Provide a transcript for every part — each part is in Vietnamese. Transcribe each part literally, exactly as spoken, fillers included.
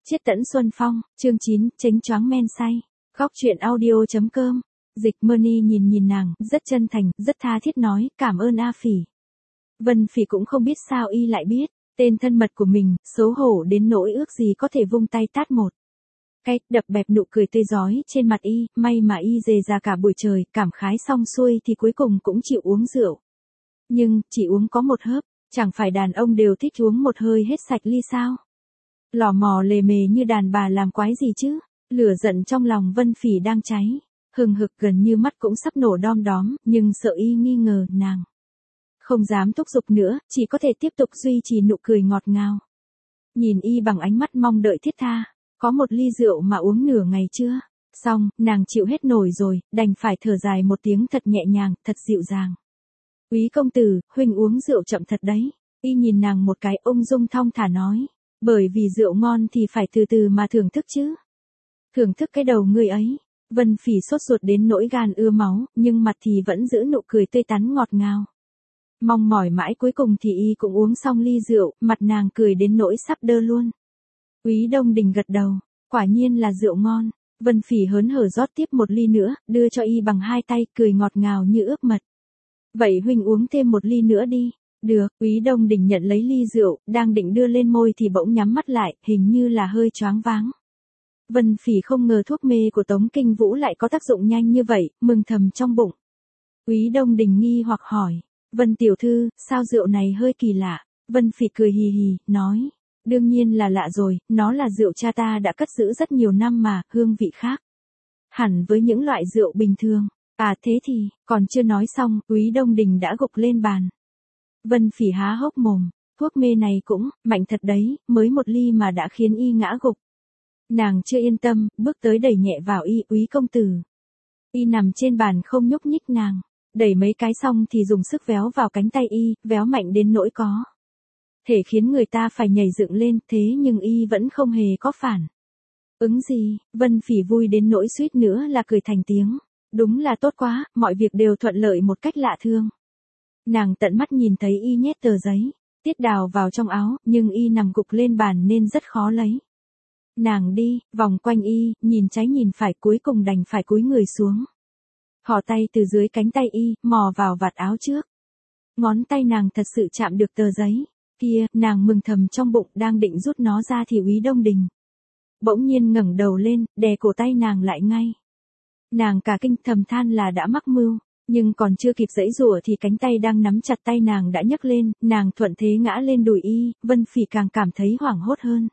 Chiết tẫn Xuân Phong, chương chín, chánh choáng men say. Góc truyện audio.com. Dịch Money nhìn nhìn nàng, rất chân thành, rất tha thiết nói, cảm ơn A Phỉ. Vân Phỉ cũng không biết sao y lại biết, tên thân mật của mình, xấu hổ đến nỗi ước gì có thể vung tay tát một cái, đập bẹp nụ cười tươi rói trên mặt y, may mà y dề ra cả buổi trời, cảm khái xong xuôi thì cuối cùng cũng chịu uống rượu. Nhưng, chỉ uống có một hớp, chẳng phải đàn ông đều thích uống một hơi hết sạch ly sao? Lò mò lề mề như đàn bà làm quái gì chứ? Lửa giận trong lòng Vân Phỉ đang cháy, hừng hực gần như mắt cũng sắp nổ đom đóm, nhưng sợ y nghi ngờ nàng không dám thúc giục nữa, chỉ có thể tiếp tục duy trì nụ cười ngọt ngào. Nhìn y bằng ánh mắt mong đợi thiết tha, có một ly rượu mà uống nửa ngày chưa? Xong, nàng chịu hết nổi rồi, đành phải thở dài một tiếng thật nhẹ nhàng, thật dịu dàng. Úy công tử, huynh uống rượu chậm thật đấy. Y nhìn nàng một cái, ung dung thong thả nói. Bởi vì rượu ngon thì phải từ từ mà thưởng thức chứ. Thưởng thức cái đầu người ấy. Vân Phỉ sốt ruột đến nỗi gan ưa máu, nhưng mặt thì vẫn giữ nụ cười tươi tắn ngọt ngào. Mong mỏi mãi cuối cùng thì y cũng uống xong ly rượu, mặt nàng cười đến nỗi sắp đơ luôn. Úy Đông Đình gật đầu, quả nhiên là rượu ngon. Vân Phỉ hớn hở rót tiếp một ly nữa, đưa cho y bằng hai tay, cười ngọt ngào như ướp mật. Vậy huynh uống thêm một ly nữa đi. Được, Úy Đông Đình nhận lấy ly rượu, đang định đưa lên môi thì bỗng nhắm mắt lại, hình như là hơi choáng váng. Vân Phỉ không ngờ thuốc mê của Tống Kinh Vũ lại có tác dụng nhanh như vậy, mừng thầm trong bụng. Úy Đông Đình nghi hoặc hỏi, Vân tiểu thư, sao rượu này hơi kỳ lạ? Vân Phỉ cười hì hì, nói, đương nhiên là lạ rồi, nó là rượu cha ta đã cất giữ rất nhiều năm mà, hương vị khác hẳn với những loại rượu bình thường. À thế thì, còn chưa nói xong, Úy Đông Đình đã gục lên bàn. Vân Phỉ há hốc mồm, thuốc mê này cũng, mạnh thật đấy, mới một ly mà đã khiến y ngã gục. Nàng chưa yên tâm, bước tới đẩy nhẹ vào y, Úy công tử. Y nằm trên bàn không nhúc nhích nàng, đẩy mấy cái xong thì dùng sức véo vào cánh tay y, véo mạnh đến nỗi có thể khiến người ta phải nhảy dựng lên, thế nhưng y vẫn không hề có phản ứng gì. Vân Phỉ vui đến nỗi suýt nữa là cười thành tiếng. Đúng là tốt quá, mọi việc đều thuận lợi một cách lạ thường. Nàng tận mắt nhìn thấy y nhét tờ giấy tiết đào vào trong áo, nhưng y nằm gục lên bàn nên rất khó lấy. Nàng đi, vòng quanh y, nhìn trái nhìn phải, cuối cùng đành phải cúi người xuống. Thò tay từ dưới cánh tay y, mò vào vạt áo trước. Ngón tay nàng thật sự chạm được tờ giấy kia, nàng mừng thầm trong bụng, đang định rút nó ra thì Úy Đông Đình bỗng nhiên ngẩng đầu lên, đè cổ tay nàng lại ngay. Nàng cả kinh thầm than là đã mắc mưu, nhưng còn chưa kịp giãy giụa thì cánh tay đang nắm chặt tay nàng đã nhấc lên, nàng thuận thế ngã lên đùi y, Vân Phỉ càng cảm thấy hoảng hốt hơn.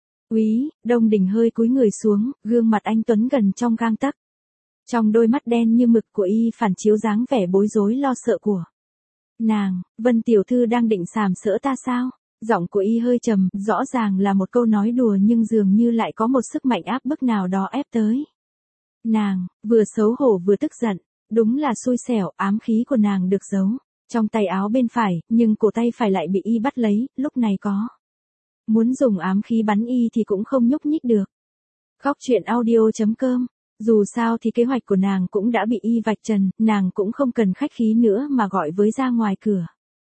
Úy Đông Đình hơi cúi người xuống, gương mặt anh tuấn gần trong gang tấc. Trong đôi mắt đen như mực của y phản chiếu dáng vẻ bối rối lo sợ của nàng. Vân tiểu thư đang định sàm sỡ ta sao? Giọng của y hơi trầm, rõ ràng là một câu nói đùa nhưng dường như lại có một sức mạnh áp bức nào đó ép tới. Nàng, vừa xấu hổ vừa tức giận, đúng là xui xẻo, ám khí của nàng được giấu trong tay áo bên phải, nhưng cổ tay phải lại bị y bắt lấy, lúc này có muốn dùng ám khí bắn y thì cũng không nhúc nhích được. Góc truyện audio.com. Dù sao thì kế hoạch của nàng cũng đã bị y vạch trần, nàng cũng không cần khách khí nữa mà gọi với ra ngoài cửa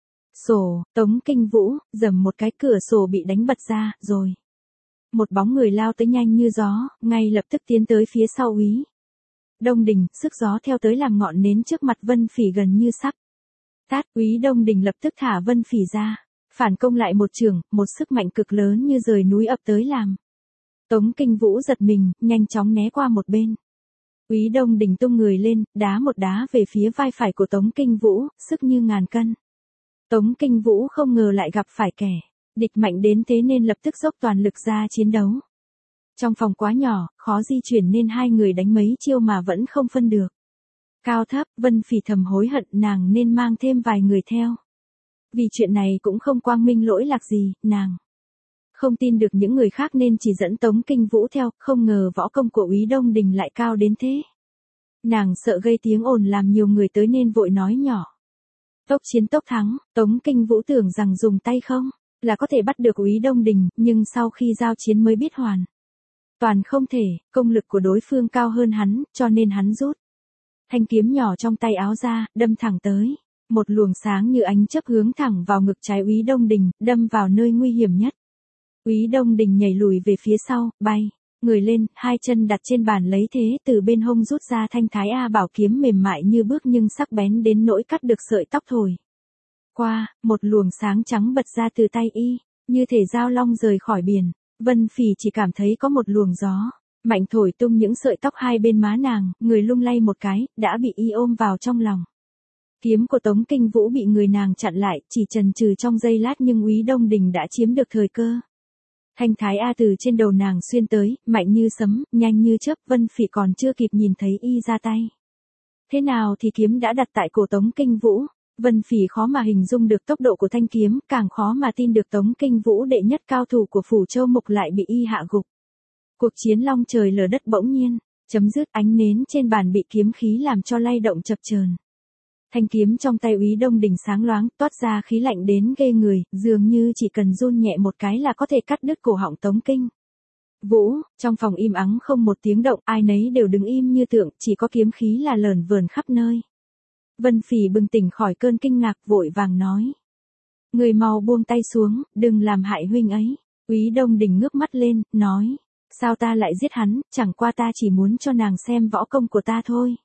sổ. Tống Kinh Vũ, dầm một cái, cửa sổ bị đánh bật ra, rồi một bóng người lao tới nhanh như gió, ngay lập tức tiến tới phía sau Úy Đông Đình, sức gió theo tới làm ngọn nến trước mặt Vân Phỉ gần như sắp tát. Úy Đông Đình lập tức thả Vân Phỉ ra, phản công lại một trường, một sức mạnh cực lớn như rời núi ập tới làm Tống Kinh Vũ giật mình, nhanh chóng né qua một bên. Úy Đông Đình tung người lên, đá một đá về phía vai phải của Tống Kinh Vũ, sức như ngàn cân. Tống Kinh Vũ không ngờ lại gặp phải kẻ địch mạnh đến thế nên lập tức dốc toàn lực ra chiến đấu. Trong phòng quá nhỏ, khó di chuyển nên hai người đánh mấy chiêu mà vẫn không phân được cao thấp. Vân Phỉ thầm hối hận nàng nên mang thêm vài người theo. Vì chuyện này cũng không quang minh lỗi lạc gì, nàng không tin được những người khác nên chỉ dẫn Tống Kinh Vũ theo, không ngờ võ công của Úy Đông Đình lại cao đến thế. Nàng sợ gây tiếng ồn làm nhiều người tới nên vội nói nhỏ. Tốc chiến tốc thắng. Tống Kinh Vũ tưởng rằng dùng tay không là có thể bắt được Úy Đông Đình, nhưng sau khi giao chiến mới biết hoàn toàn không thể, công lực của đối phương cao hơn hắn, cho nên hắn rút thanh kiếm nhỏ trong tay áo ra, đâm thẳng tới. Một luồng sáng như ánh chớp hướng thẳng vào ngực trái Úy Đông Đình, đâm vào nơi nguy hiểm nhất. Úy Đông Đình nhảy lùi về phía sau, bay người lên, hai chân đặt trên bàn lấy thế từ bên hông rút ra thanh Thái A bảo kiếm mềm mại như bước nhưng sắc bén đến nỗi cắt được sợi tóc thổi qua, một luồng sáng trắng bật ra từ tay y, như thể dao long rời khỏi biển. Vân Phỉ chỉ cảm thấy có một luồng gió mạnh thổi tung những sợi tóc hai bên má nàng, người lung lay một cái, đã bị y ôm vào trong lòng. Kiếm của Tống Kinh Vũ bị người nàng chặn lại, chỉ chần chừ trong giây lát nhưng Úy Đông Đình đã chiếm được thời cơ. Thanh Thái A từ trên đầu nàng xuyên tới, mạnh như sấm, nhanh như chớp, Vân Phỉ còn chưa kịp nhìn thấy y ra tay. Thế nào thì kiếm đã đặt tại cổ Tống Kinh Vũ. Vân Phỉ khó mà hình dung được tốc độ của thanh kiếm, càng khó mà tin được Tống Kinh Vũ đệ nhất cao thủ của Phủ Châu Mục lại bị y hạ gục. Cuộc chiến long trời lở đất bỗng nhiên chấm dứt, ánh nến trên bàn bị kiếm khí làm cho lay động chập chờn. Thanh kiếm trong tay Úy Đông Đình sáng loáng, toát ra khí lạnh đến ghê người, dường như chỉ cần run nhẹ một cái là có thể cắt đứt cổ họng Tống Kinh Vũ. Trong phòng im ắng không một tiếng động, ai nấy đều đứng im như tượng, chỉ có kiếm khí là lởn vởn khắp nơi. Vân Phỉ bừng tỉnh khỏi cơn kinh ngạc, vội vàng nói: người mau buông tay xuống, đừng làm hại huynh ấy. Úy Đông Đình ngước mắt lên, nói: sao ta lại giết hắn, chẳng qua ta chỉ muốn cho nàng xem võ công của ta thôi.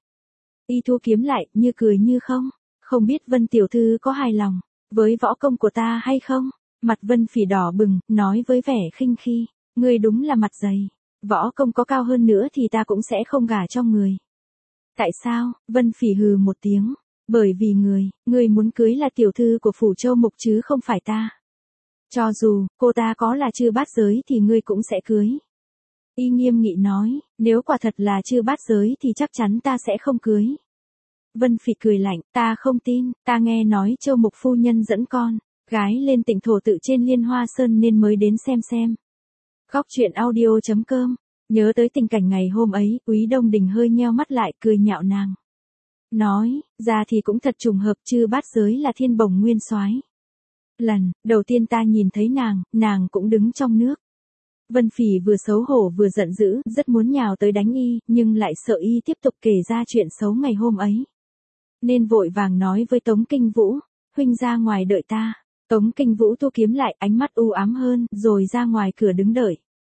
Y thu kiếm lại, như cười như không. Không biết Vân tiểu thư có hài lòng với võ công của ta hay không? Mặt Vân Phỉ đỏ bừng, nói với vẻ khinh khi: ngươi đúng là mặt dày. Võ công có cao hơn nữa thì ta cũng sẽ không gả cho người. Tại sao? Vân Phỉ hừ một tiếng. Bởi vì người, người muốn cưới là tiểu thư của Phủ Châu Mục chứ không phải ta. Cho dù, cô ta có là Chư Bát Giới thì ngươi cũng sẽ cưới. Y nghiêm nghị nói, nếu quả thật là Chư Bát Giới thì chắc chắn ta sẽ không cưới. Vân Phỉ cười lạnh, ta không tin, ta nghe nói Châu Mục phu nhân dẫn con gái lên tỉnh thổ tự trên Liên Hoa Sơn nên mới đến xem xem. Góc truyện audio chấm com. Nhớ tới tình cảnh ngày hôm ấy, Úy Đông Đình hơi nheo mắt lại, cười nhạo nàng. Nói, ra thì cũng thật trùng hợp, Chư Bát Giới là Thiên Bồng Nguyên Soái. Lần đầu tiên ta nhìn thấy nàng, nàng cũng đứng trong nước. Vân Phỉ vừa xấu hổ vừa giận dữ, rất muốn nhào tới đánh y, nhưng lại sợ y tiếp tục kể ra chuyện xấu ngày hôm ấy. Nên vội vàng nói với Tống Kinh Vũ, huynh ra ngoài đợi ta. Tống Kinh Vũ thu kiếm lại, ánh mắt u ám hơn, rồi ra ngoài cửa đứng đợi.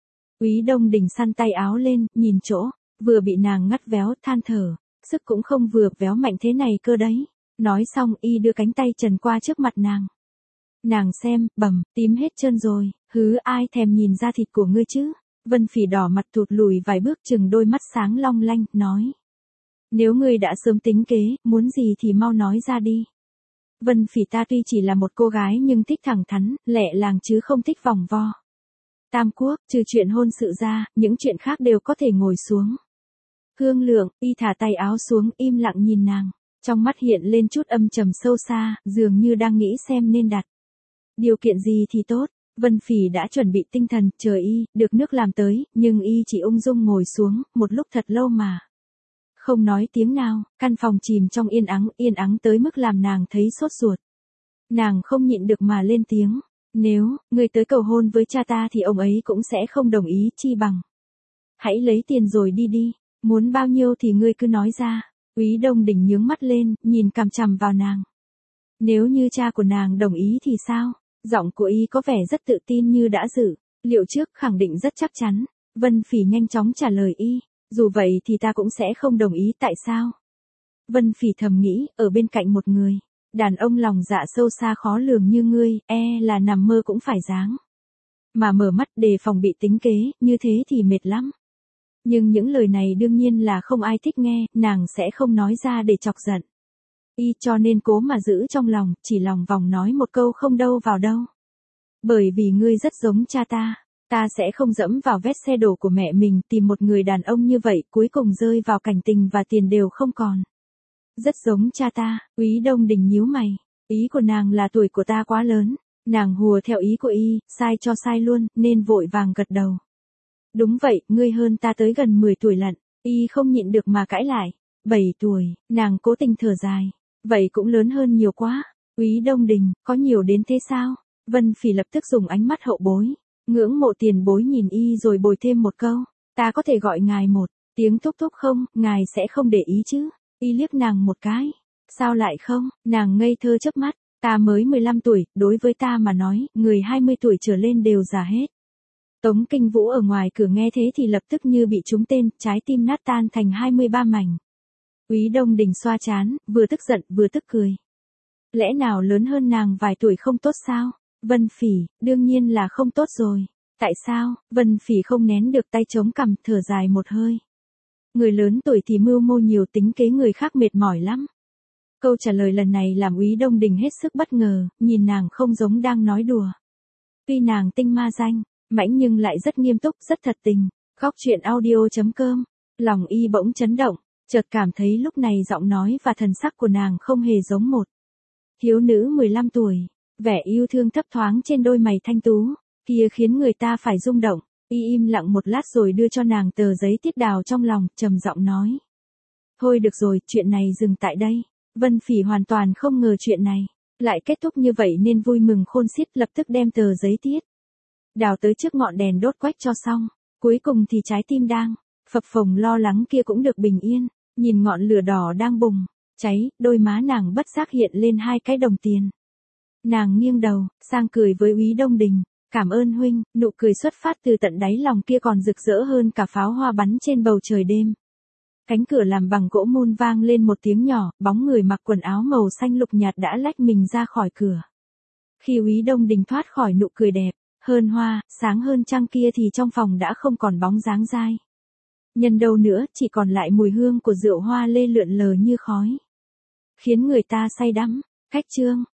Úy Đông Đình săn tay áo lên, nhìn chỗ vừa bị nàng ngắt véo, than thở, sức cũng không vừa véo mạnh thế này cơ đấy. Nói xong y đưa cánh tay trần qua trước mặt nàng. Nàng xem, bầm, tím hết trơn rồi, hứ ai thèm nhìn da thịt của ngươi chứ. Vân Phỉ đỏ mặt thụt lùi vài bước, chừng đôi mắt sáng long lanh, nói. Nếu ngươi đã sớm tính kế, muốn gì thì mau nói ra đi. Vân Phỉ ta tuy chỉ là một cô gái nhưng thích thẳng thắn, lẹ làng chứ không thích vòng vo. Tam Quốc, trừ chuyện hôn sự ra, những chuyện khác đều có thể ngồi xuống. Hương Lượng, y thả tay áo xuống, im lặng nhìn nàng. Trong mắt hiện lên chút âm trầm sâu xa, dường như đang nghĩ xem nên đặt điều kiện gì thì tốt. Vân Phỉ đã chuẩn bị tinh thần, chờ y, được nước làm tới, nhưng y chỉ ung dung ngồi xuống, một lúc thật lâu mà không nói tiếng nào. Căn phòng chìm trong yên ắng, yên ắng tới mức làm nàng thấy sốt ruột. Nàng không nhịn được mà lên tiếng. Nếu, ngươi tới cầu hôn với cha ta thì ông ấy cũng sẽ không đồng ý, chi bằng hãy lấy tiền rồi đi đi, muốn bao nhiêu thì ngươi cứ nói ra. Úy Đông Đình nhướng mắt lên, nhìn cằm chằm vào nàng. Nếu như cha của nàng đồng ý thì sao? Giọng của y có vẻ rất tự tin như đã dự liệu trước, khẳng định rất chắc chắn. Vân Phỉ nhanh chóng trả lời y, dù vậy thì ta cũng sẽ không đồng ý. Tại sao? Vân Phỉ thầm nghĩ, ở bên cạnh một người đàn ông lòng dạ sâu xa khó lường như ngươi, e là nằm mơ cũng phải dáng mà mở mắt đề phòng bị tính kế, như thế thì mệt lắm. Nhưng những lời này đương nhiên là không ai thích nghe, nàng sẽ không nói ra để chọc giận y, cho nên cố mà giữ trong lòng, chỉ lòng vòng nói một câu không đâu vào đâu. Bởi vì ngươi rất giống cha ta, ta sẽ không dẫm vào vết xe đổ của mẹ mình, tìm một người đàn ông như vậy, cuối cùng rơi vào cảnh tình và tiền đều không còn. Rất giống cha ta. Úy Đông Đình nhíu mày, ý của nàng là tuổi của ta quá lớn. Nàng hùa theo ý của y, sai cho sai luôn, nên vội vàng gật đầu. Đúng vậy, ngươi hơn ta tới gần mười tuổi lận. Y không nhịn được mà cãi lại. bảy tuổi, nàng cố tình thở dài. Vậy cũng lớn hơn nhiều quá. Úy Đông Đình, có nhiều đến thế sao? Vân Phỉ lập tức dùng ánh mắt hậu bối, ngưỡng mộ tiền bối nhìn y rồi bồi thêm một câu. Ta có thể gọi ngài một tiếng thúc thúc không, ngài sẽ không để ý chứ? Y liếc nàng một cái. Sao lại không? Nàng ngây thơ chớp mắt. Ta mới mười lăm tuổi, đối với ta mà nói, người hai mươi tuổi trở lên đều già hết. Tống Kinh Vũ ở ngoài cửa nghe thế thì lập tức như bị trúng tên, trái tim nát tan thành hai mươi ba mảnh. Úy Đông Đình xoa trán, vừa tức giận vừa tức cười. Lẽ nào lớn hơn nàng vài tuổi không tốt sao? Vân Phỉ, đương nhiên là không tốt rồi. Tại sao? Vân Phỉ không nén được tay chống cằm, thở dài một hơi. Người lớn tuổi thì mưu mô nhiều, tính kế người khác mệt mỏi lắm. Câu trả lời lần này làm Úy Đông Đình hết sức bất ngờ, nhìn nàng không giống đang nói đùa. Tuy nàng tinh ma danh, mãnh nhưng lại rất nghiêm túc, rất thật tình. Khóc chuyện audio chấm com. Lòng y bỗng chấn động, chợt cảm thấy lúc này giọng nói và thần sắc của nàng không hề giống một thiếu nữ mười lăm tuổi. Vẻ yêu thương thấp thoáng trên đôi mày thanh tú kia khiến người ta phải rung động. Y im lặng một lát rồi đưa cho nàng tờ giấy tiết đào trong lòng, trầm giọng nói. Thôi được rồi, chuyện này dừng tại đây. Vân Phỉ hoàn toàn không ngờ chuyện này lại kết thúc như vậy nên vui mừng khôn xiết, lập tức đem tờ giấy tiết đào tới trước ngọn đèn đốt quách cho xong. Cuối cùng thì trái tim đang phập phồng lo lắng kia cũng được bình yên. Nhìn ngọn lửa đỏ đang bùng cháy, đôi má nàng bất giác hiện lên hai cái đồng tiền. Nàng nghiêng đầu sang cười với Úy Đông Đình. Cảm ơn huynh. Nụ cười xuất phát từ tận đáy lòng kia còn rực rỡ hơn cả pháo hoa bắn trên bầu trời đêm. Cánh cửa làm bằng gỗ mun vang lên một tiếng nhỏ, bóng người mặc quần áo màu xanh lục nhạt đã lách mình ra khỏi cửa. Khi Úy Đông Đình thoát khỏi nụ cười đẹp hơn hoa, sáng hơn trăng kia thì trong phòng đã không còn bóng dáng dai nhân đâu nữa, chỉ còn lại mùi hương của rượu hoa lê lượn lờ như khói, khiến người ta say đắm. Cách chương